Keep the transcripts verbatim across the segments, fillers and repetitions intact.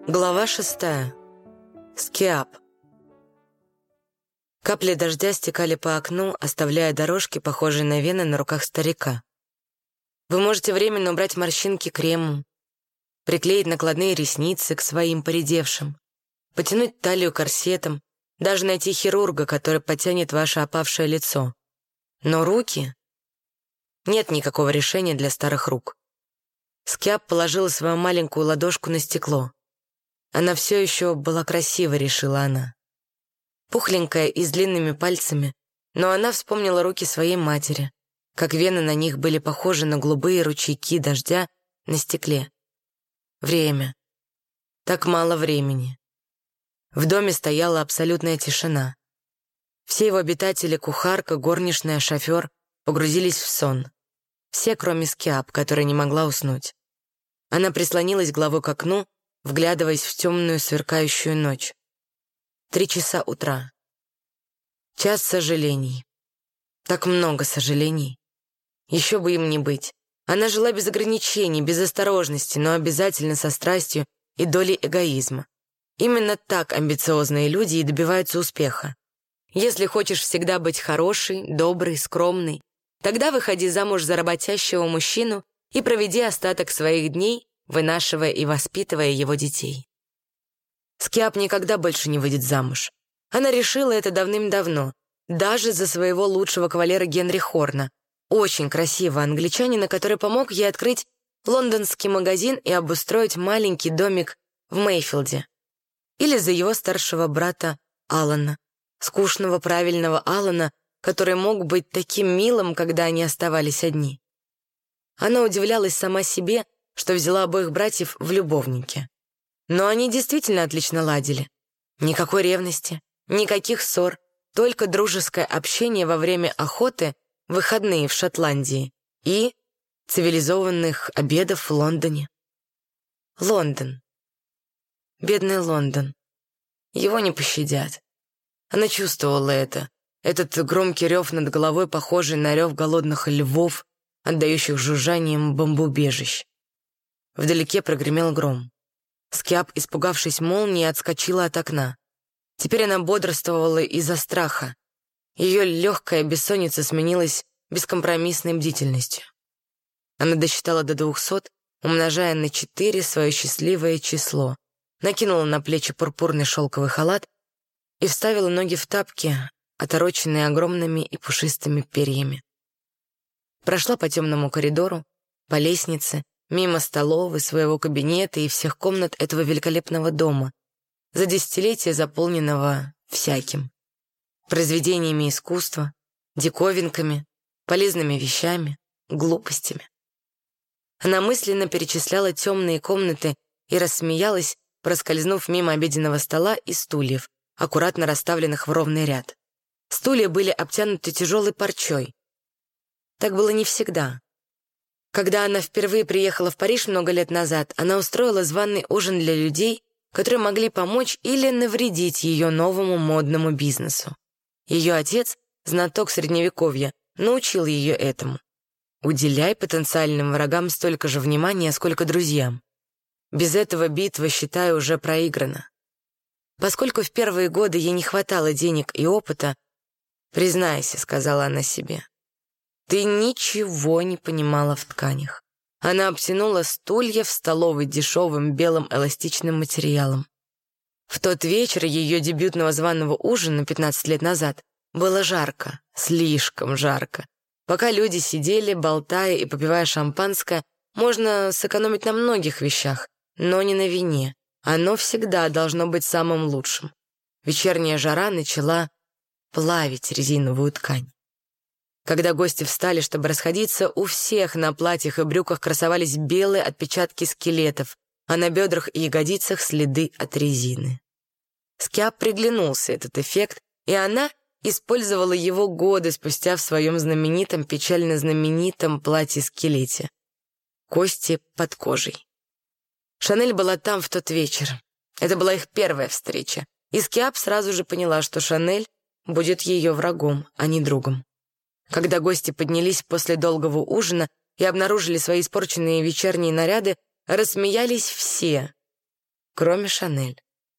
Глава шестая. Скиап. Капли дождя стекали по окну, оставляя дорожки, похожие на вены на руках старика. Вы можете временно убрать морщинки кремом, приклеить накладные ресницы к своим поредевшим, потянуть талию корсетом, даже найти хирурга, который потянет ваше опавшее лицо. Но руки... Нет никакого решения для старых рук. Скиап положила свою маленькую ладошку на стекло. Она все еще была красива, решила она. Пухленькая и с длинными пальцами, но она вспомнила руки своей матери, как вены на них были похожи на голубые ручейки дождя на стекле. Время. Так мало времени. В доме стояла абсолютная тишина. Все его обитатели, кухарка, горничная, шофер, погрузились в сон. Все, кроме Скиап, которая не могла уснуть. Она прислонилась головой к окну, вглядываясь в темную сверкающую ночь. Три часа утра. Час сожалений. Так много сожалений. Еще бы им не быть. Она жила без ограничений, без осторожности, но обязательно со страстью и долей эгоизма. Именно так амбициозные люди и добиваются успеха. Если хочешь всегда быть хорошей, доброй, скромной, тогда выходи замуж за работящего мужчину и проведи остаток своих дней, вынашивая и воспитывая его детей. Скиап никогда больше не выйдет замуж. Она решила это давным-давно, даже за своего лучшего кавалера Генри Хорна, очень красивого англичанина, который помог ей открыть лондонский магазин и обустроить маленький домик в Мейфилде. Или за его старшего брата Алана, скучного правильного Алана, который мог быть таким милым, когда они оставались одни. Она удивлялась сама себе, что взяла обоих братьев в любовники. Но они действительно отлично ладили. Никакой ревности, никаких ссор, только дружеское общение во время охоты, выходные в Шотландии и цивилизованных обедов в Лондоне. Лондон. Бедный Лондон. Его не пощадят. Она чувствовала это. Этот громкий рев над головой, похожий на рев голодных львов, отдающих жужжанием бомбоубежищ. Вдалеке прогремел гром. Скиап, испугавшись молнии, отскочила от окна. Теперь она бодрствовала из-за страха. Ее легкая бессонница сменилась бескомпромиссной бдительностью. Она досчитала до двухсот, умножая на четыре свое счастливое число, накинула на плечи пурпурный шелковый халат и вставила ноги в тапки, отороченные огромными и пушистыми перьями. Прошла по темному коридору, по лестнице, мимо столовой, своего кабинета и всех комнат этого великолепного дома, за десятилетия заполненного всяким. Произведениями искусства, диковинками, полезными вещами, глупостями. Она мысленно перечисляла темные комнаты и рассмеялась, проскользнув мимо обеденного стола и стульев, аккуратно расставленных в ровный ряд. Стулья были обтянуты тяжелой парчой. Так было не всегда. Когда она впервые приехала в Париж много лет назад, она устроила званый ужин для людей, которые могли помочь или навредить ее новому модному бизнесу. Ее отец, знаток Средневековья, научил ее этому. Уделяй потенциальным врагам столько же внимания, сколько друзьям. Без этого битва, считаю, уже проиграна. Поскольку в первые годы ей не хватало денег и опыта, «Признайся», — сказала она себе, — «ты ничего не понимала в тканях». Она обтянула стулья в столовой дешевым белым эластичным материалом. В тот вечер ее дебютного званого ужина пятнадцать лет назад было жарко, слишком жарко. Пока люди сидели, болтая и попивая шампанское, можно сэкономить на многих вещах, но не на вине. Оно всегда должно быть самым лучшим. Вечерняя жара начала плавить резиновую ткань. Когда гости встали, чтобы расходиться, у всех на платьях и брюках красовались белые отпечатки скелетов, а на бедрах и ягодицах следы от резины. Скиап приглянулся этот эффект, и она использовала его годы спустя в своем знаменитом, печально знаменитом платье-скелете. Кости под кожей. Шанель была там в тот вечер. Это была их первая встреча. И Скиап сразу же поняла, что Шанель будет ее врагом, а не другом. Когда гости поднялись после долгого ужина и обнаружили свои испорченные вечерние наряды, рассмеялись все. кроме Шанель.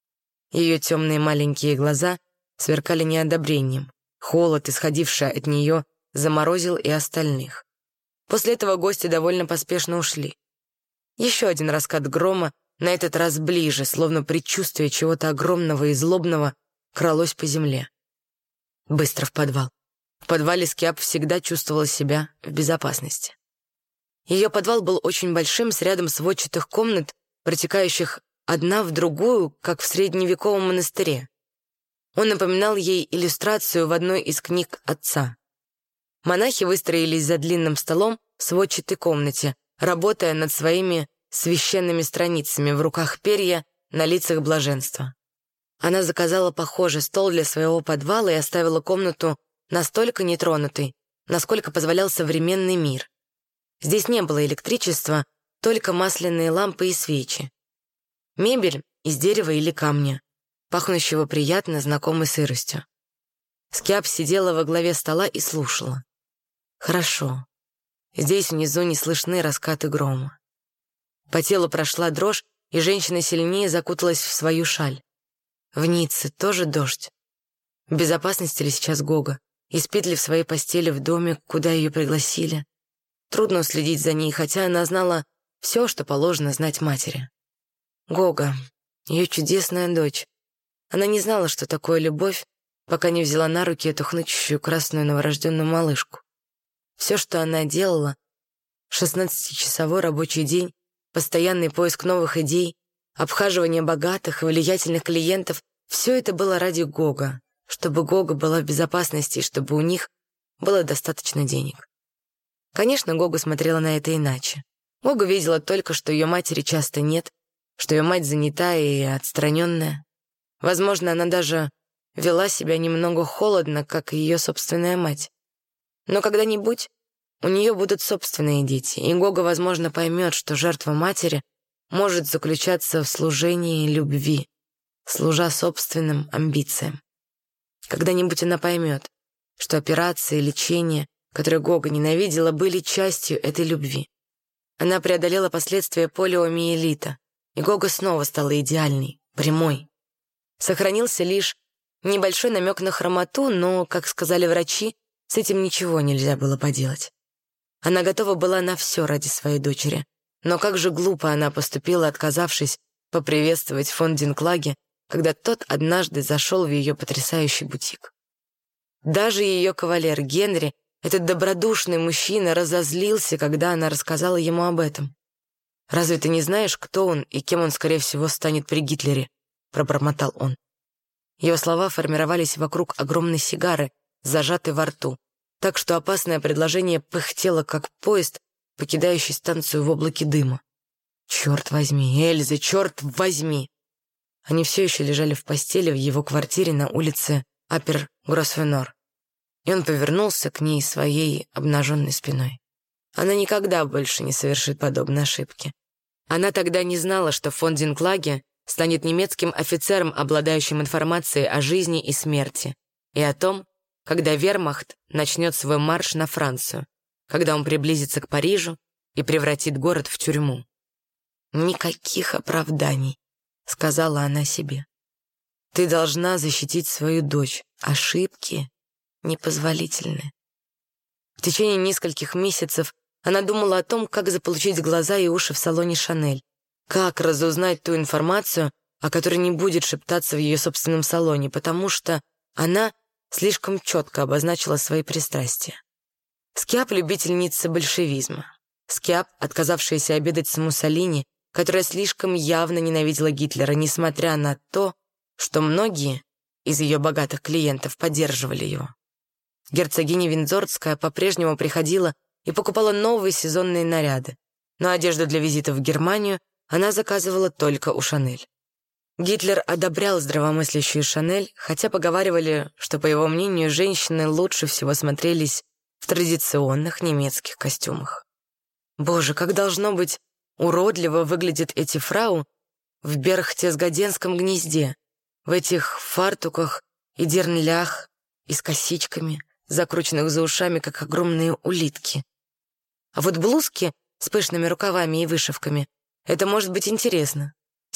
Ее темные маленькие глаза сверкали неодобрением. Холод, исходивший от нее, заморозил и остальных. После этого гости довольно поспешно ушли. Еще один раскат грома, на этот раз ближе, словно предчувствие чего-то огромного и злобного, кралось по земле. Быстро в подвал. В подвале Скиап всегда чувствовала себя в безопасности. Ее подвал был очень большим, с рядом сводчатых комнат, протекающих одна в другую, как в средневековом монастыре. Он напоминал ей иллюстрацию в одной из книг отца. Монахи выстроились за длинным столом в сводчатой комнате, работая над своими священными страницами, в руках перья, на лицах блаженства. Она заказала похожий стол для своего подвала и оставила комнату настолько нетронутой, насколько позволял современный мир. Здесь не было электричества, только масляные лампы и свечи. Мебель из дерева или камня, пахнущего приятно знакомой сыростью. Скиап сидела во главе стола и слушала. Хорошо. Здесь внизу не слышны раскаты грома. По телу прошла дрожь, и женщина сильнее закуталась в свою шаль. В Ницце тоже дождь. В безопасности ли сейчас Гога? И спит ли в своей постели в доме, куда ее пригласили? Трудно уследить за ней, хотя она знала все, что положено знать матери. Гога, ее чудесная дочь. Она не знала, что такое любовь, пока не взяла на руки эту хнычущую красную новорожденную малышку. Все, что она делала, шестнадцатичасовой рабочий день, постоянный поиск новых идей, обхаживание богатых и влиятельных клиентов, все это было ради Гога, чтобы Гога была в безопасности и чтобы у них было достаточно денег. Конечно, Гога смотрела на это иначе. Гога видела только, что ее матери часто нет, что ее мать занята и отстраненная. Возможно, она даже вела себя немного холодно, как и ее собственная мать. Но когда-нибудь у нее будут собственные дети, и Гога, возможно, поймет, что жертва матери может заключаться в служении любви, служа собственным амбициям. Когда-нибудь она поймет, что операции, лечение, которые Гога ненавидела, были частью этой любви. Она преодолела последствия полиомиелита, и Гога снова стала идеальной, прямой. Сохранился лишь небольшой намек на хромоту, но, как сказали врачи, с этим ничего нельзя было поделать. Она готова была на все ради своей дочери, но как же глупо она поступила, отказавшись поприветствовать фон Динклаге, когда тот однажды зашел в ее потрясающий бутик. Даже ее кавалер Генри, этот добродушный мужчина, разозлился, когда она рассказала ему об этом. «Разве ты не знаешь, кто он и кем он, скорее всего, станет при Гитлере?» — пробормотал он. Ее слова формировались вокруг огромной сигары, зажатой во рту, так что опасное предложение пыхтело, как поезд, покидающий станцию в облаке дыма. «Черт возьми, Эльза, черт возьми!» Они все еще лежали в постели в его квартире на улице Апер-Гроссвенор, и он повернулся к ней своей обнаженной спиной. Она никогда больше не совершит подобной ошибки. Она тогда не знала, что фон Динклаге станет немецким офицером, обладающим информацией о жизни и смерти, и о том, когда вермахт начнет свой марш на Францию, когда он приблизится к Парижу и превратит город в тюрьму. «Никаких оправданий», — сказала она себе. «Ты должна защитить свою дочь. Ошибки непозволительны». В течение нескольких месяцев она думала о том, как заполучить глаза и уши в салоне «Шанель», как разузнать ту информацию, о которой не будет шептаться в ее собственном салоне, потому что она слишком четко обозначила свои пристрастия. Скиап — любительница большевизма. Скиап, отказавшаяся обедать с Муссолини, которая слишком явно ненавидела Гитлера, несмотря на то, что многие из ее богатых клиентов поддерживали его. Герцогиня Виндзорская по-прежнему приходила и покупала новые сезонные наряды, но одежду для визита в Германию она заказывала только у «Шанель». Гитлер одобрял здравомыслящую «Шанель», хотя поговаривали, что, по его мнению, женщины лучше всего смотрелись в традиционных немецких костюмах. Боже, как должно быть уродливо выглядят эти фрау в Берхтесгаденском гнезде, в этих фартуках и дернлях и с косичками, закрученных за ушами, как огромные улитки. А вот блузки с пышными рукавами и вышивками — это может быть интересно.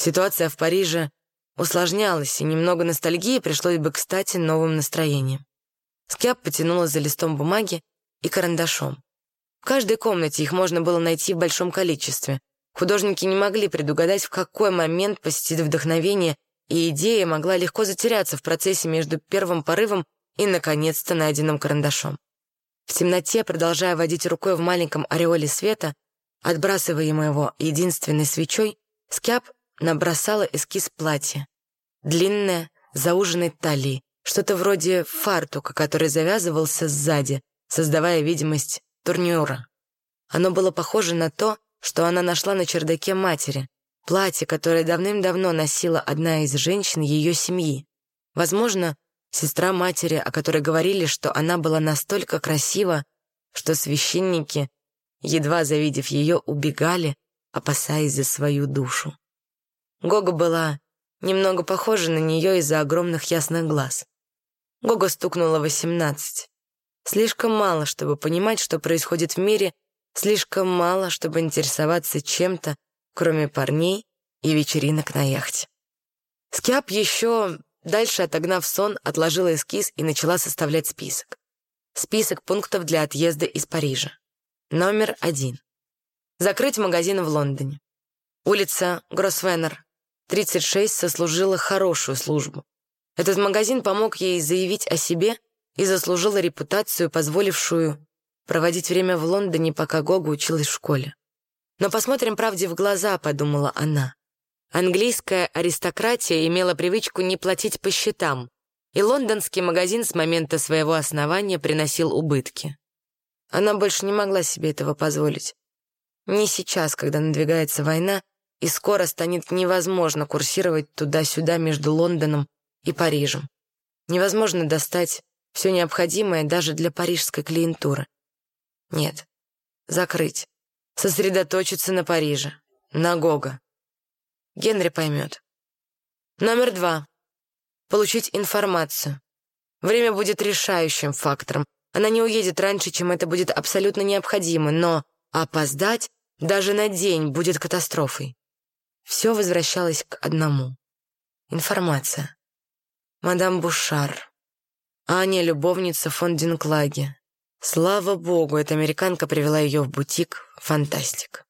Ситуация в Париже усложнялась, и немного ностальгии пришлось бы кстати новым настроением. Скиап потянула за листом бумаги и карандашом. В каждой комнате их можно было найти в большом количестве. Художники не могли предугадать, в какой момент посетит вдохновение, и идея могла легко затеряться в процессе между первым порывом и, наконец-то, найденным карандашом. В темноте, продолжая водить рукой в маленьком ореоле света, отбрасываемого его единственной свечой, Скиап набросала эскиз платья. Длинное, зауженной талии, что-то вроде фартука, который завязывался сзади, создавая видимость турнюра. Оно было похоже на то, что она нашла на чердаке матери, платье, которое давным-давно носила одна из женщин ее семьи. Возможно, сестра матери, о которой говорили, что она была настолько красива, что священники, едва завидев ее, убегали, опасаясь за свою душу. Гога была немного похожа на нее из-за огромных ясных глаз. Гога стукнула восемнадцать. Слишком мало, чтобы понимать, что происходит в мире, слишком мало, чтобы интересоваться чем-то, кроме парней и вечеринок на яхте. Скиап, еще дальше отогнав сон, отложила эскиз и начала составлять список. Список пунктов для отъезда из Парижа. Номер один. Закрыть магазин в Лондоне. Улица Гросвеннер, тридцать шесть, сослужила хорошую службу. Этот магазин помог ей заявить о себе и заслужил репутацию, позволившую проводить время в Лондоне, пока Гога училась в школе. «Но посмотрим правде в глаза», — подумала она. Английская аристократия имела привычку не платить по счетам, и лондонский магазин с момента своего основания приносил убытки. Она больше не могла себе этого позволить. Не сейчас, когда надвигается война, и скоро станет невозможно курсировать туда-сюда между Лондоном и Парижем. Невозможно достать все необходимое даже для парижской клиентуры. Нет, закрыть, сосредоточиться на Париже, на Гога. Генри поймет. Номер два. Получить информацию. Время будет решающим фактором. Она не уедет раньше, чем это будет абсолютно необходимо, но опоздать даже на день будет катастрофой. Все возвращалось к одному. Информация. Мадам Бушар. Аня, любовница фон Динклаге. Слава богу, эта американка привела ее в бутик «Фантастик».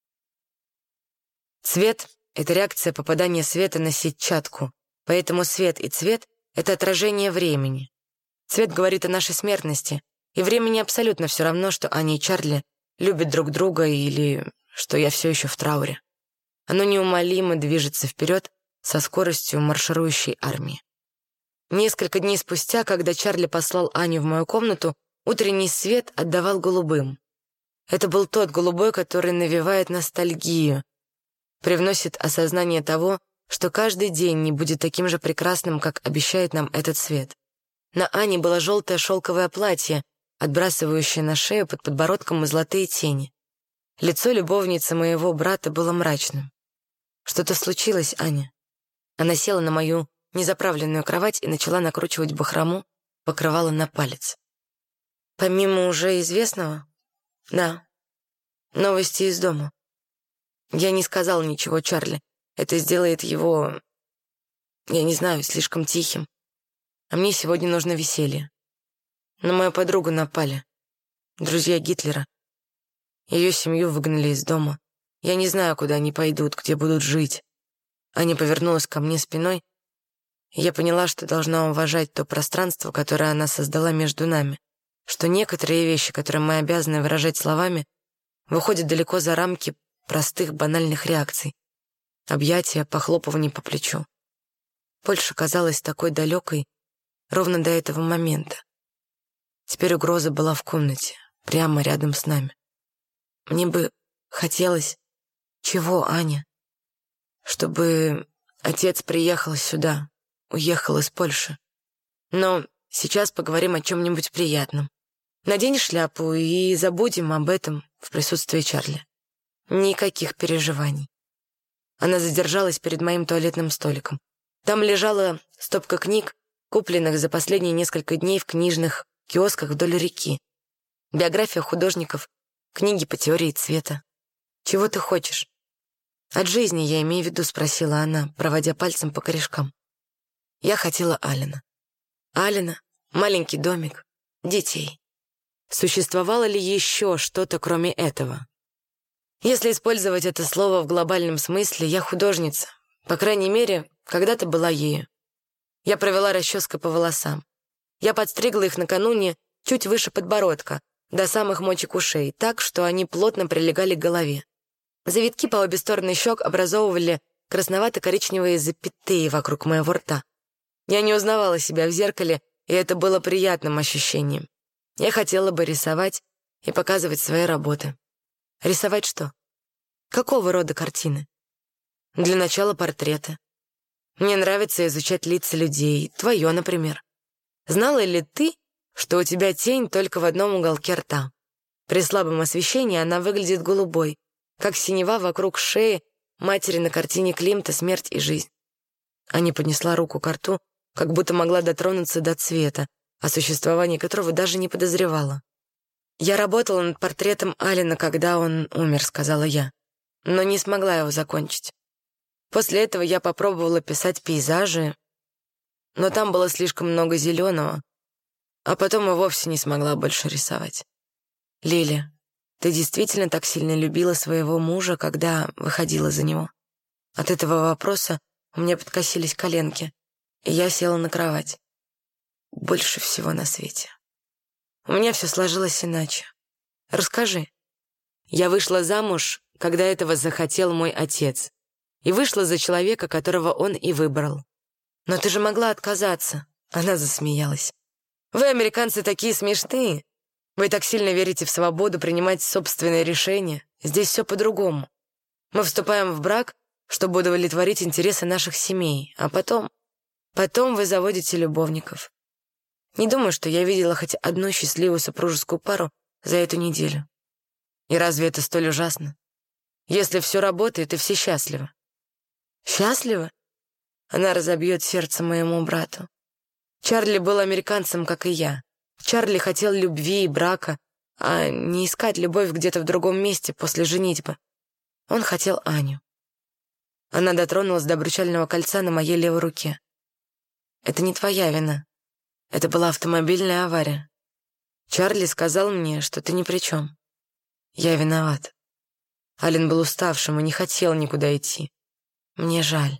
Цвет — это реакция попадания света на сетчатку, поэтому свет и цвет — это отражение времени. Цвет говорит о нашей смертности, и времени абсолютно все равно, что Аня и Чарли любят друг друга или что я все еще в трауре. Оно неумолимо движется вперед со скоростью марширующей армии. Несколько дней спустя, когда Чарли послал Аню в мою комнату, утренний свет отдавал голубым. Это был тот голубой, который навевает ностальгию, привносит осознание того, что каждый день не будет таким же прекрасным, как обещает нам этот свет. На Ане было желтое шелковое платье, отбрасывающее на шею под подбородком золотые тени. Лицо любовницы моего брата было мрачным. «Что-то случилось, Аня?» Она села на мою незаправленную кровать и начала накручивать бахрому, покрывало на палец. «Помимо уже известного?» «Да. Новости из дома. Я не сказал ничего Чарли. Это сделает его, я не знаю, слишком тихим. А мне сегодня нужно веселье. На мою подругу напали. Друзья Гитлера. Ее семью выгнали из дома. Я не знаю, куда они пойдут, где будут жить». Аня повернулась ко мне спиной, и я поняла, что должна уважать то пространство, которое она создала между нами, что некоторые вещи, которые мы обязаны выражать словами, выходят далеко за рамки простых банальных реакций. Объятия, похлопывание по плечу. Польша казалась такой далекой ровно до этого момента. Теперь угроза была в комнате, прямо рядом с нами. Мне бы хотелось... Чего, Аня? Чтобы отец приехал сюда, уехал из Польши. Но сейчас поговорим о чем-нибудь приятном. Надень шляпу и забудем об этом в присутствии Чарли. Никаких переживаний. Она задержалась перед моим туалетным столиком. Там лежала стопка книг, купленных за последние несколько дней в книжных киосках вдоль реки. Биография художников, книги по теории цвета. Чего ты хочешь? «От жизни я имею в виду», — спросила она, проводя пальцем по корешкам. Я хотела Алена. Алена, маленький домик, детей. Существовало ли еще что-то, кроме этого? Если использовать это слово в глобальном смысле, я художница. По крайней мере, когда-то была ею. Я провела расческой по волосам. Я подстригла их накануне чуть выше подбородка, до самых мочек ушей, так, что они плотно прилегали к голове. Завитки по обе стороны щек образовывали красновато-коричневые запятые вокруг моего рта. Я не узнавала себя в зеркале, и это было приятным ощущением. Я хотела бы рисовать и показывать свои работы. Рисовать что? Какого рода картины? Для начала портреты. Мне нравится изучать лица людей, твое, например. Знала ли ты, что у тебя тень только в одном уголке рта? При слабом освещении она выглядит голубой, как синева вокруг шеи матери на картине Климта «Смерть и жизнь». Аня поднесла руку к рту, как будто могла дотронуться до цвета, о существовании которого даже не подозревала. «Я работала над портретом Алена, когда он умер», — сказала я, но не смогла его закончить. После этого я попробовала писать пейзажи, но там было слишком много зеленого, а потом и вовсе не смогла больше рисовать. «Лили, ты действительно так сильно любила своего мужа, когда выходила за него?» От этого вопроса у меня подкосились коленки, и я села на кровать. Больше всего на свете. У меня все сложилось иначе. Расскажи. Я вышла замуж, когда этого захотел мой отец, и вышла за человека, которого он и выбрал. Но ты же могла отказаться. Она засмеялась. Вы, американцы, такие смешные. Вы так сильно верите в свободу принимать собственные решения. Здесь все по-другому. Мы вступаем в брак, чтобы удовлетворить интересы наших семей, а потом... Потом вы заводите любовников. Не думаю, что я видела хоть одну счастливую супружескую пару за эту неделю. И разве это столь ужасно? Если все работает, и все счастливы. Счастливы? Она разобьет сердце моему брату. Чарли был американцем, как и я. Чарли хотел любви и брака, а не искать любовь где-то в другом месте после женитьбы. Он хотел Аню. Она дотронулась до обручального кольца на моей левой руке. Это не твоя вина. Это была автомобильная авария. Чарли сказал мне, что ты ни при чем. Я виноват. Ален был уставшим и не хотел никуда идти. Мне жаль.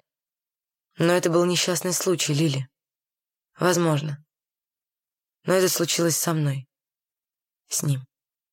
Но это был несчастный случай, Лили. Возможно. Но это случилось со мной. С ним.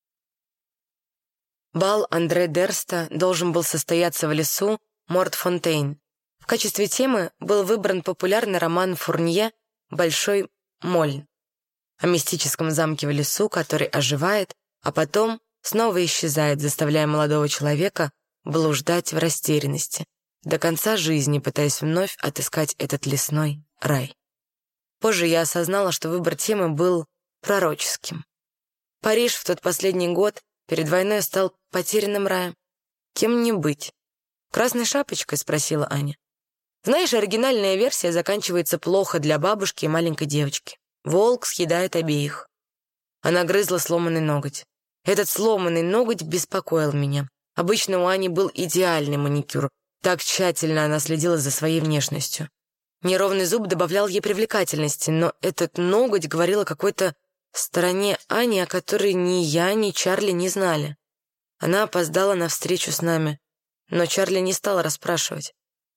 Бал Андре Дерста должен был состояться в лесу Мортфонтейн. В качестве темы был выбран популярный роман Фурнье «Большой Моль» о мистическом замке в лесу, который оживает, а потом снова исчезает, заставляя молодого человека блуждать в растерянности, до конца жизни пытаясь вновь отыскать этот лесной рай. Позже я осознала, что выбор темы был пророческим. Париж в тот последний год перед войной стал потерянным раем. Кем мне быть? «Красной шапочкой?» — спросила Аня. Знаешь, оригинальная версия заканчивается плохо для бабушки и маленькой девочки. Волк съедает обеих. Она грызла сломанный ноготь. Этот сломанный ноготь беспокоил меня. Обычно у Ани был идеальный маникюр. Так тщательно она следила за своей внешностью. Неровный зуб добавлял ей привлекательности, но этот ноготь говорил о какой-то стороне Ани, о которой ни я, ни Чарли не знали. Она опоздала на встречу с нами, но Чарли не стала расспрашивать.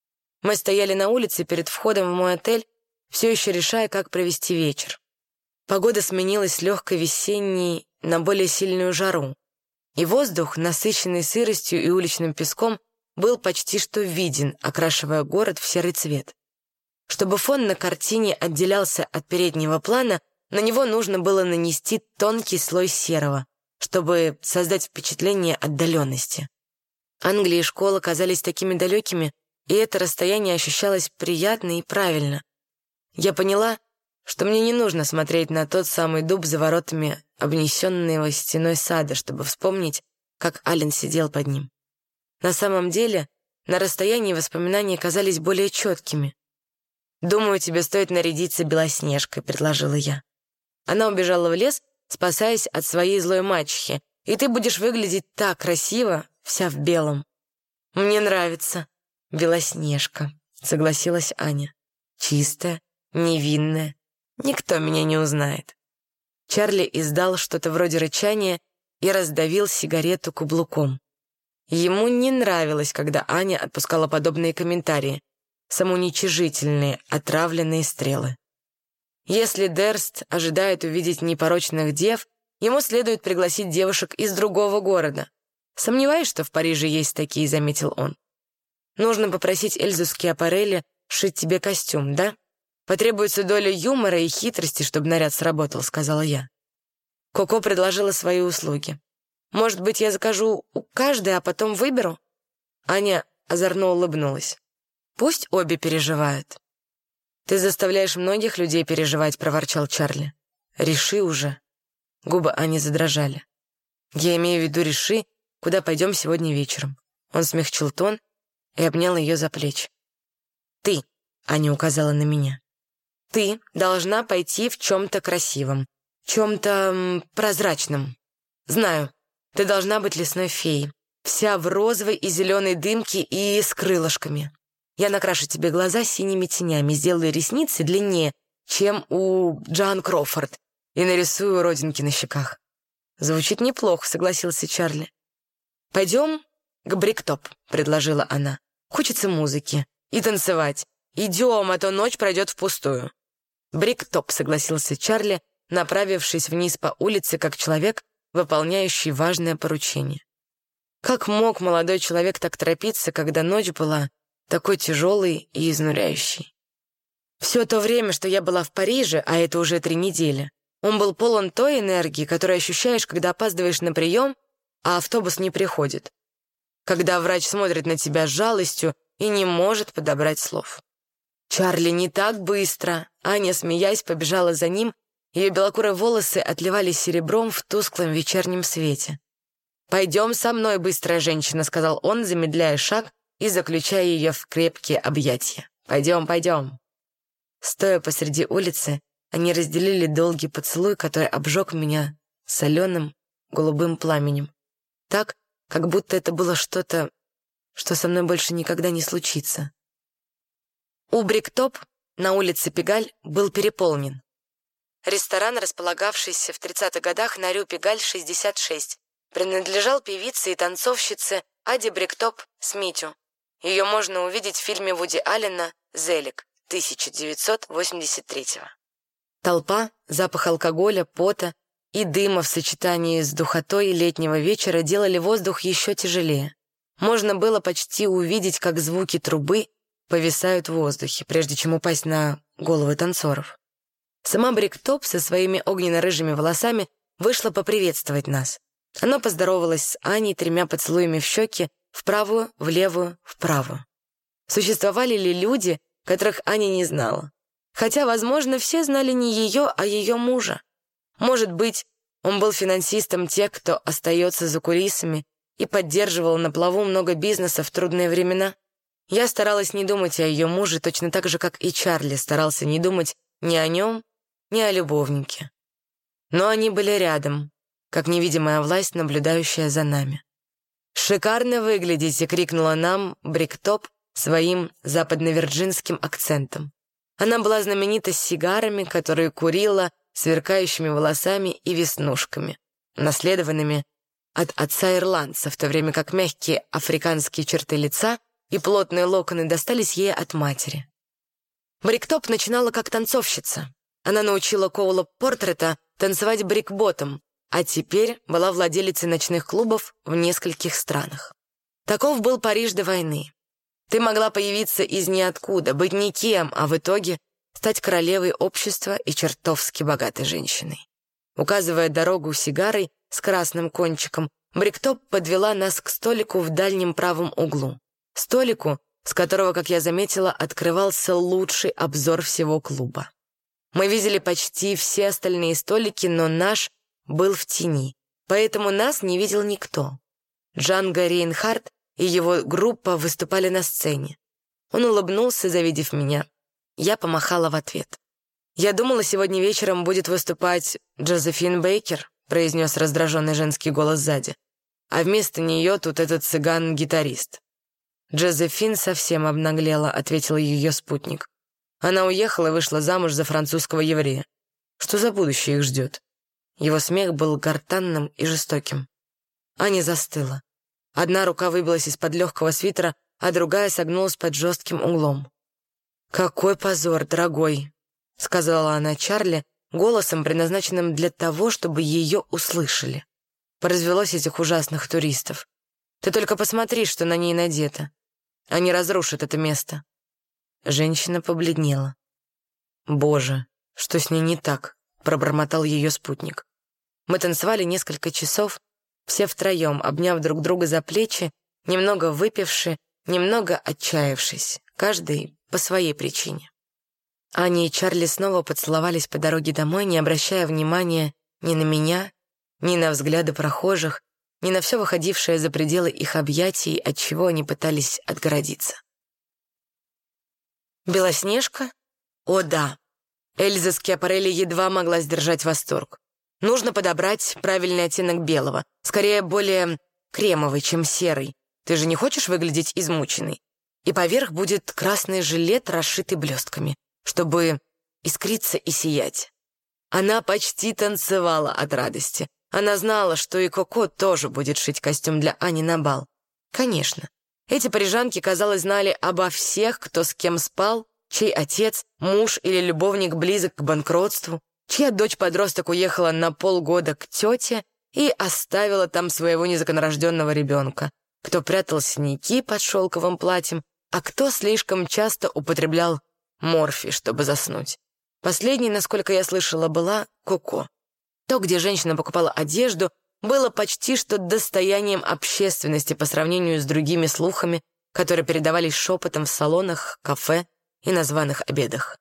Мы стояли на улице перед входом в мой отель, все еще решая, как провести вечер. Погода сменилась с легкой весенней на более сильную жару, и воздух, насыщенный сыростью и уличным песком, был почти что виден, окрашивая город в серый цвет. Чтобы фон на картине отделялся от переднего плана, на него нужно было нанести тонкий слой серого, чтобы создать впечатление отдаленности. Англия и школа казались такими далекими, и это расстояние ощущалось приятно и правильно. Я поняла, что мне не нужно смотреть на тот самый дуб за воротами обнесенного стеной сада, чтобы вспомнить, как Ален сидел под ним. На самом деле, на расстоянии воспоминания казались более четкими. «Думаю, тебе стоит нарядиться Белоснежкой», — предложила я. Она убежала в лес, спасаясь от своей злой мачехи, и ты будешь выглядеть так красиво, вся в белом. «Мне нравится. Белоснежка», — согласилась Аня. «Чистая, невинная. Никто меня не узнает». Чарли издал что-то вроде рычания и раздавил сигарету каблуком. Ему не нравилось, когда Аня отпускала подобные комментарии, самоуничижительные, отравленные стрелы. Если Дерст ожидает увидеть непорочных дев, ему следует пригласить девушек из другого города. «Сомневаюсь, что в Париже есть такие», — заметил он. «Нужно попросить Эльзу Скиапарелли сшить тебе костюм, да? Потребуется доля юмора и хитрости, чтобы наряд сработал», — сказала я. Коко предложила свои услуги. «Может быть, я закажу у каждой, а потом выберу?» Аня озорно улыбнулась. «Пусть обе переживают». «Ты заставляешь многих людей переживать», — проворчал Чарли. «Реши уже». Губы Ани задрожали. «Я имею в виду, реши, куда пойдем сегодня вечером». Он смягчил тон и обнял ее за плечи. «Ты», — Аня указала на меня, — «ты должна пойти в чем-то красивом, чем-то м, прозрачном. Знаю, ты должна быть лесной феей, вся в розовой и зеленой дымке и с крылышками. Я накрашу тебе глаза синими тенями, сделаю ресницы длиннее, чем у Джоан Кроуфорд, и нарисую родинки на щеках». «Звучит неплохо», — согласился Чарли. «Пойдем к Бриктоп», — предложила она. «Хочется музыки и танцевать. Идем, а то ночь пройдет впустую». «Бриктоп», — согласился Чарли, направившись вниз по улице, как человек, выполняющий важное поручение. Как мог молодой человек так торопиться, когда ночь была такой тяжелый и изнуряющий? Все то время, что я была в Париже, а это уже три недели, он был полон той энергии, которую ощущаешь, когда опаздываешь на прием, а автобус не приходит. Когда врач смотрит на тебя с жалостью и не может подобрать слов. «Чарли, не так быстро!» Аня, смеясь, побежала за ним. Ее белокурые волосы отливали серебром в тусклом вечернем свете. «Пойдем со мной, быстрая женщина», — сказал он, замедляя шаг и заключая ее в крепкие объятия. «Пойдем, пойдем». Стоя посреди улицы, они разделили долгий поцелуй, который обжег меня соленым голубым пламенем. Так, как будто это было что-то, что со мной больше никогда не случится. У Бриктоп на улице Пегаль был переполнен. Ресторан, располагавшийся в тридцатых годах на Рю Пегаль, шестьдесят шесть, принадлежал певице и танцовщице Аде Бриктоп Смитю. Ее можно увидеть в фильме Вуди Аллена «Зелик» тысяча девятьсот восемьдесят третьего. Толпа, запах алкоголя, пота и дыма в сочетании с духотой летнего вечера делали воздух еще тяжелее. Можно было почти увидеть, как звуки трубы повисают в воздухе, прежде чем упасть на головы танцоров. Сама Бриктоп со своими огненно-рыжими волосами вышла поприветствовать нас. Она поздоровалась с Аней тремя поцелуями в щеки, в правую, в левую, в правую. Существовали ли люди, которых Аня не знала? Хотя, возможно, все знали не ее, а ее мужа. Может быть, он был финансистом тех, кто остается за кулисами и поддерживал на плаву много бизнеса в трудные времена. Я старалась не думать о ее муже, точно так же, как и Чарли старался не думать ни о нем, ни о любовнике. Но они были рядом, как невидимая власть, наблюдающая за нами. «Шикарно выглядите!» — крикнула нам Бриктоп своим западно-вирджинским акцентом. Она была знаменита сигарами, которые курила, сверкающими волосами и веснушками, наследованными от отца-ирландца, в то время как мягкие африканские черты лица и плотные локоны достались ей от матери. Бриктоп начинала как танцовщица. Она научила Коула Портрета танцевать брикботом, а теперь была владелицей ночных клубов в нескольких странах. Таков был Париж до войны. Ты могла появиться из ниоткуда, быть никем, а в итоге стать королевой общества и чертовски богатой женщиной. Указывая дорогу сигарой с красным кончиком, Бриктоп подвела нас к столику в дальнем правом углу. Столику, с которого, как я заметила, открывался лучший обзор всего клуба. Мы видели почти все остальные столики, но наш был в тени, поэтому нас не видел никто. Джанго Рейнхард и его группа выступали на сцене. Он улыбнулся, завидев меня. Я помахала в ответ. «Я думала, сегодня вечером будет выступать Джозефин Бейкер», произнес раздраженный женский голос сзади. «А вместо нее тут этот цыган-гитарист». «Джозефин совсем обнаглела», — ответил ее спутник. «Она уехала и вышла замуж за французского еврея. Что за будущее их ждет?» Его смех был гортанным и жестоким. Аня застыла. Одна рука выбилась из-под легкого свитера, а другая согнулась под жестким углом. «Какой позор, дорогой!» — сказала она Чарли голосом, предназначенным для того, чтобы ее услышали. Поразвелось этих ужасных туристов. «Ты только посмотри, что на ней надето. Они разрушат это место». Женщина побледнела. «Боже, что с ней не так?» — пробормотал ее спутник. Мы танцевали несколько часов, все втроем, обняв друг друга за плечи, немного выпивши, немного отчаявшись, каждый по своей причине. Аня и Чарли снова поцеловались по дороге домой, не обращая внимания ни на меня, ни на взгляды прохожих, ни на все выходившее за пределы их объятий, от чего они пытались отгородиться. Белоснежка? О, да. Эльза Скиапарелли едва могла сдержать восторг. Нужно подобрать правильный оттенок белого, скорее более кремовый, чем серый. Ты же не хочешь выглядеть измученной? И поверх будет красный жилет, расшитый блестками, чтобы искриться и сиять. Она почти танцевала от радости. Она знала, что и Коко тоже будет шить костюм для Ани на бал. Конечно. Эти парижанки, казалось, знали обо всех, кто с кем спал, чей отец, муж или любовник близок к банкротству, чья дочь-подросток уехала на полгода к тете и оставила там своего незаконнорожденного ребенка, кто прятал синяки под шелковым платьем, а кто слишком часто употреблял морфий, чтобы заснуть. Последней, насколько я слышала, была Коко. То, где женщина покупала одежду, было почти что достоянием общественности по сравнению с другими слухами, которые передавались шепотом в салонах, кафе и на званых обедах.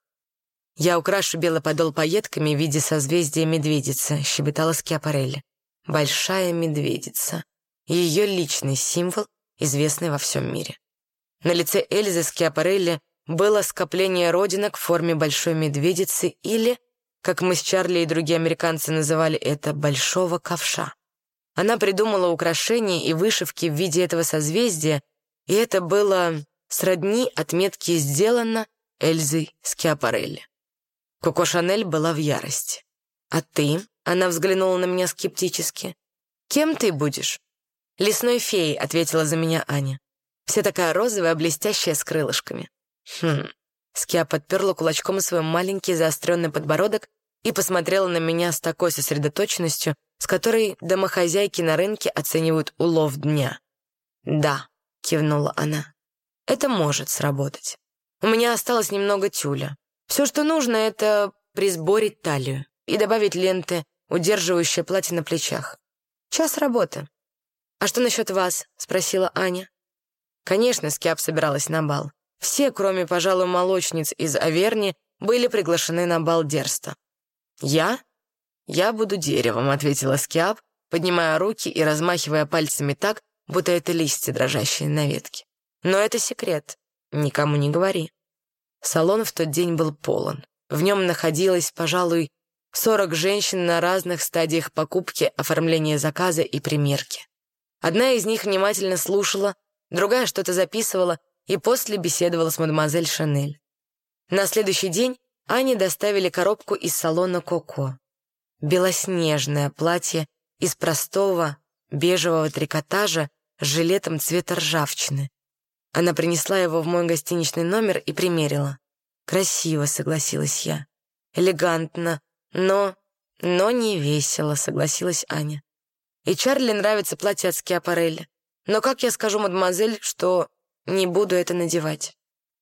«Я украшу белый подол пайетками в виде созвездия медведицы», — щебетала Скиапарелли. «Большая медведица. Ее личный символ, известный во всем мире». На лице Эльзы Скиапарелли было скопление родинок в форме большой медведицы или, как мы с Чарли и другие американцы называли это, большого ковша. Она придумала украшения и вышивки в виде этого созвездия, и это было сродни отметке «Сделано Эльзой Скиапарелли». Коко Шанель была в ярости. «А ты?» — она взглянула на меня скептически. «Кем ты будешь?» «Лесной феей», — ответила за меня Аня. «Вся такая розовая, блестящая, с крылышками». «Хм». Скиа подперла кулачком свой маленький заостренный подбородок и посмотрела на меня с такой сосредоточенностью, с которой домохозяйки на рынке оценивают улов дня. «Да», — кивнула она, — «это может сработать. У меня осталось немного тюля. Все, что нужно, это присборить талию и добавить ленты, удерживающие платье на плечах. Час работы». «А что насчет вас?» — спросила Аня. Конечно, Скиап собиралась на бал. Все, кроме, пожалуй, молочниц из Аверни, были приглашены на бал Дерста. «Я? Я буду деревом», — ответила Скиап, поднимая руки и размахивая пальцами так, будто это листья, дрожащие на ветке. «Но это секрет. Никому не говори». Салон в тот день был полон. В нем находилось, пожалуй, сорок женщин на разных стадиях покупки, оформления заказа и примерки. Одна из них внимательно слушала, другая что-то записывала и после беседовала с мадемуазель Шанель. На следующий день Ане доставили коробку из салона Коко. Белоснежное платье из простого бежевого трикотажа с жилетом цвета ржавчины. Она принесла его в мой гостиничный номер и примерила. «Красиво», — согласилась я. «Элегантно, но... но не весело», — согласилась Аня. «И Чарли нравится платье от Скиапарелли. Но как я скажу мадемуазель, что не буду это надевать?»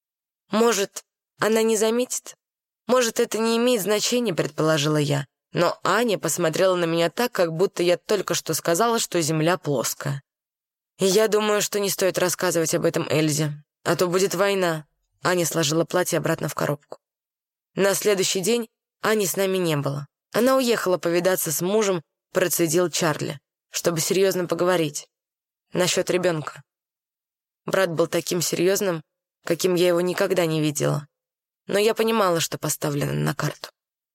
«Может, она не заметит? Может, это не имеет значения», — предположила я. Но Аня посмотрела на меня так, как будто я только что сказала, что земля плоская. «И я думаю, что не стоит рассказывать об этом Эльзе, а то будет война». Аня сложила платье обратно в коробку. На следующий день Ани с нами не было. Она уехала повидаться с мужем, процедил Чарли, чтобы серьезно поговорить. Насчет ребенка. Брат был таким серьезным, каким я его никогда не видела. Но я понимала, что поставлено на карту.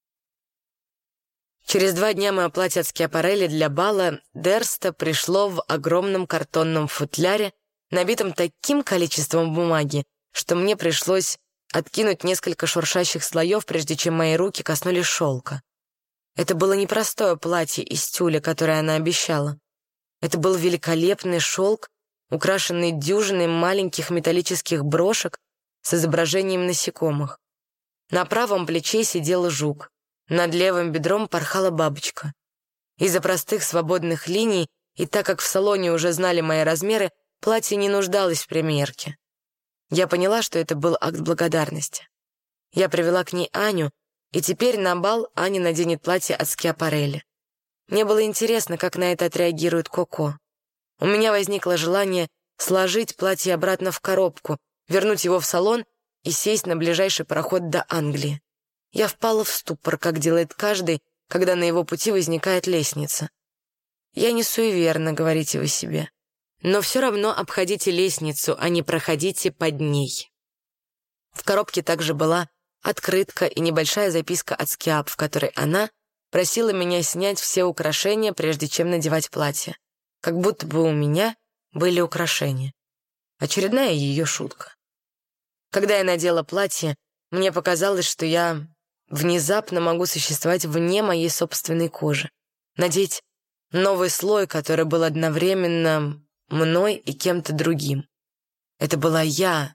Через два дня мое платье от Скиапарелли для бала Дерста пришло в огромном картонном футляре, набитом таким количеством бумаги, что мне пришлось откинуть несколько шуршащих слоев, прежде чем мои руки коснулись шелка. Это было непростое платье из тюля, которое она обещала. Это был великолепный шелк, украшенный дюжиной маленьких металлических брошек с изображением насекомых. На правом плече сидел жук, над левым бедром порхала бабочка. Из-за простых свободных линий, и так как в салоне уже знали мои размеры, платье не нуждалось в примерке. Я поняла, что это был акт благодарности. Я привела к ней Аню, и теперь на бал Аня наденет платье от Скиапарелли. Мне было интересно, как на это отреагирует Коко. У меня возникло желание сложить платье обратно в коробку, вернуть его в салон и сесть на ближайший пароход до Англии. Я впала в ступор, как делает каждый, когда на его пути возникает лестница. Я не суеверна, говорите вы себе. Но все равно обходите лестницу, а не проходите под ней. В коробке также была открытка и небольшая записка от Скиап, в которой она просила меня снять все украшения, прежде чем надевать платье. Как будто бы у меня были украшения. Очередная ее шутка. Когда я надела платье, мне показалось, что я внезапно могу существовать вне моей собственной кожи. Надеть новый слой, который был одновременно мной и кем-то другим. Это была я,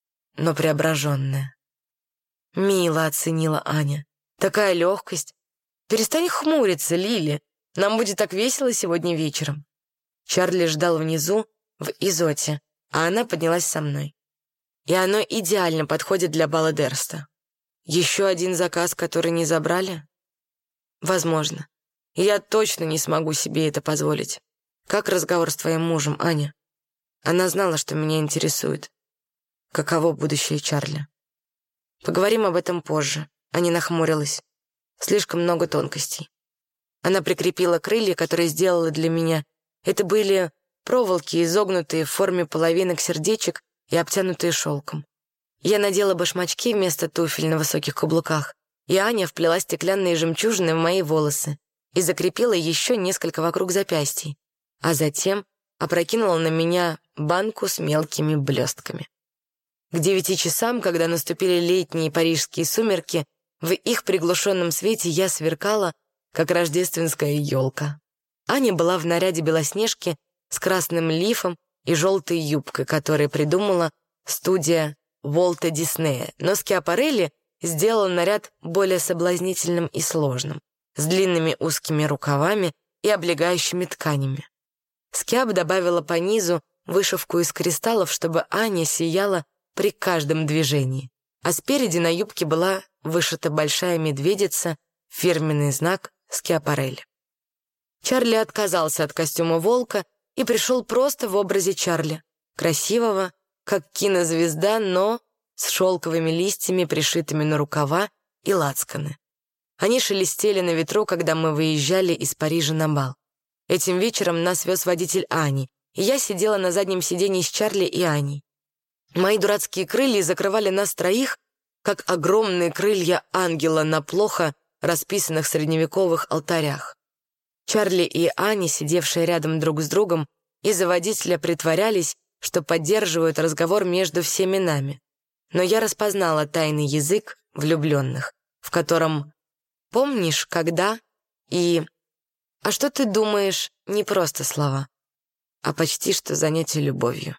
но преображенная. «Мило», — оценила Аня. «Такая легкость. Перестань хмуриться, Лили. Нам будет так весело сегодня вечером». Чарли ждал внизу, в Изоте, а она поднялась со мной. И оно идеально подходит для бала Дерста. Еще один заказ, который не забрали? Возможно. Я точно не смогу себе это позволить. Как разговор с твоим мужем, Аня? Она знала, что меня интересует. Каково будущее Чарли? Поговорим об этом позже. Аня нахмурилась. Слишком много тонкостей. Она прикрепила крылья, которые сделала для меня. Это были проволоки, изогнутые в форме половинок сердечек и обтянутые шелком. Я надела башмачки вместо туфель на высоких каблуках, и Аня вплела стеклянные жемчужины в мои волосы и закрепила еще несколько вокруг запястий, а затем опрокинула на меня банку с мелкими блестками. К девяти часам, когда наступили летние парижские сумерки, в их приглушенном свете я сверкала, как рождественская елка. Аня была в наряде Белоснежки с красным лифом и желтой юбкой, которую придумала студия Уолта Диснея, но Скиапарелли сделал наряд более соблазнительным и сложным, с длинными узкими рукавами и облегающими тканями. Скиап добавила по низу вышивку из кристаллов, чтобы Аня сияла при каждом движении, а спереди на юбке была вышита большая медведица, фирменный знак Скиапарелли. Чарли отказался от костюма волка и пришел просто в образе Чарли, красивого, как кинозвезда, но с шелковыми листьями, пришитыми на рукава и лацканы. Они шелестели на ветру, когда мы выезжали из Парижа на бал. Этим вечером нас вез водитель Ани, и я сидела на заднем сиденье с Чарли и Аней. Мои дурацкие крылья закрывали нас троих, как огромные крылья ангела на плохо расписанных средневековых алтарях. Чарли и Аня, сидевшие рядом друг с другом, из-за водителя притворялись, что поддерживают разговор между всеми нами. Но я распознала тайный язык влюбленных, в котором «помнишь, когда» и «а что ты думаешь» не просто слова, а почти что занятие любовью.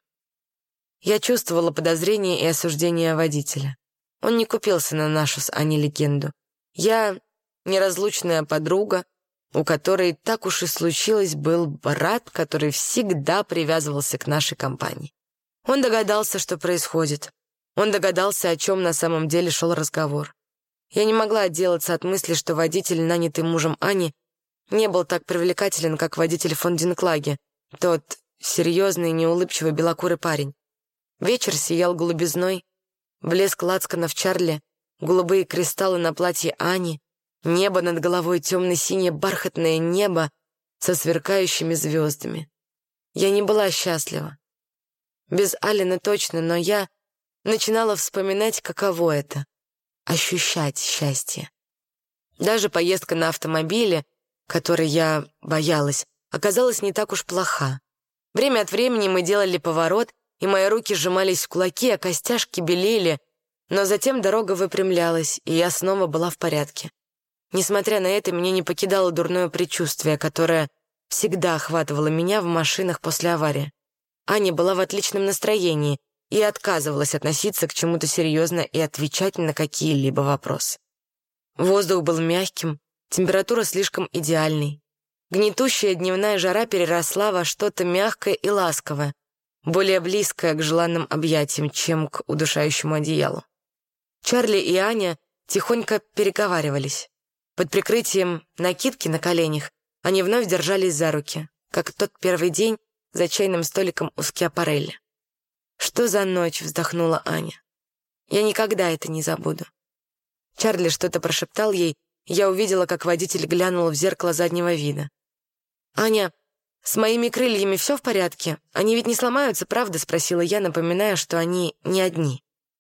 Я чувствовала подозрение и осуждение водителя. Он не купился на нашу с Аней легенду. Я неразлучная подруга, у которой так уж и случилось был брат, который всегда привязывался к нашей компании. Он догадался, что происходит. Он догадался, о чем на самом деле шел разговор. Я не могла отделаться от мысли, что водитель, нанятый мужем Ани, не был так привлекателен, как водитель фон Динклаге, тот серьезный, неулыбчивый белокурый парень. Вечер сиял голубизной, блеск лацканов Чарли, голубые кристаллы на платье Ани, небо над головой, темно-синее бархатное небо со сверкающими звездами. Я не была счастлива. Без Алина точно, но я начинала вспоминать, каково это — ощущать счастье. Даже поездка на автомобиле, которой я боялась, оказалась не так уж плоха. Время от времени мы делали поворот, и мои руки сжимались в кулаки, а костяшки белели, но затем дорога выпрямлялась, и я снова была в порядке. Несмотря на это, меня не покидало дурное предчувствие, которое всегда охватывало меня в машинах после аварии. Аня была в отличном настроении и отказывалась относиться к чему-то серьезно и отвечать на какие-либо вопросы. Воздух был мягким, температура слишком идеальной. Гнетущая дневная жара переросла во что-то мягкое и ласковое, более близкое к желанным объятиям, чем к удушающему одеялу. Чарли и Аня тихонько переговаривались. Под прикрытием накидки на коленях они вновь держались за руки, как в тот первый день за чайным столиком у Скиапарелли. «Что за ночь?» — вздохнула Аня. «Я никогда это не забуду». Чарли что-то прошептал ей, и я увидела, как водитель глянул в зеркало заднего вида. «Аня, с моими крыльями все в порядке? Они ведь не сломаются, правда?» — спросила я, напоминая, что они не одни.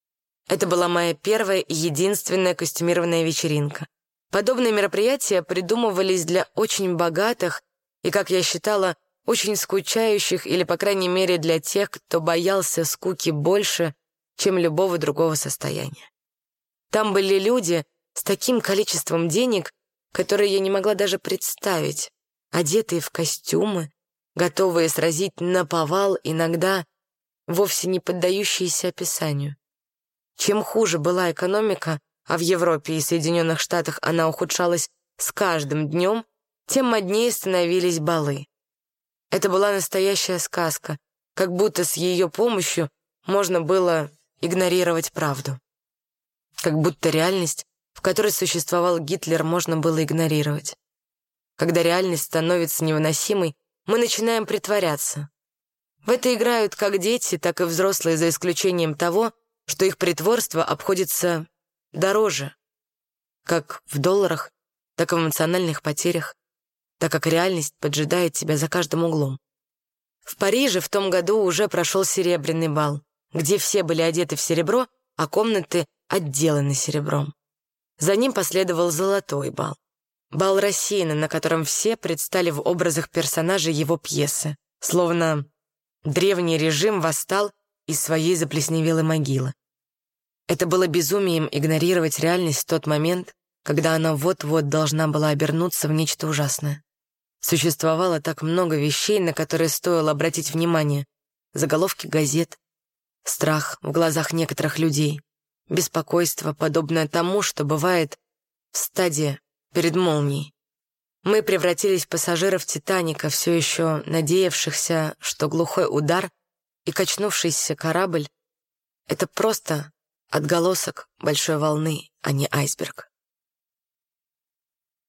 Это была моя первая и единственная костюмированная вечеринка. Подобные мероприятия придумывались для очень богатых и, как я считала, очень скучающих или, по крайней мере, для тех, кто боялся скуки больше, чем любого другого состояния. Там были люди с таким количеством денег, которые я не могла даже представить, одетые в костюмы, готовые сразить наповал, иногда вовсе не поддающиеся описанию. Чем хуже была экономика, а в Европе и Соединенных Штатах она ухудшалась с каждым днем, тем моднее становились балы. Это была настоящая сказка, как будто с ее помощью можно было игнорировать правду. Как будто реальность, в которой существовал Гитлер, можно было игнорировать. Когда реальность становится невыносимой, мы начинаем притворяться. В это играют как дети, так и взрослые, за исключением того, что их притворство обходится дороже, как в долларах, так и в эмоциональных потерях, так как реальность поджидает тебя за каждым углом. В Париже в том году уже прошел серебряный бал, где все были одеты в серебро, а комнаты отделаны серебром. За ним последовал золотой бал. Бал Рассина, на котором все предстали в образах персонажей его пьесы, словно древний режим восстал из своей заплесневелой могилы. Это было безумием игнорировать реальность в тот момент, когда она вот-вот должна была обернуться в нечто ужасное. Существовало так много вещей, на которые стоило обратить внимание. Заголовки газет, страх в глазах некоторых людей, беспокойство, подобное тому, что бывает в стаде перед молнией. Мы превратились в пассажиров «Титаника», все еще надеявшихся, что глухой удар и качнувшийся корабль — это просто отголосок большой волны, а не айсберг.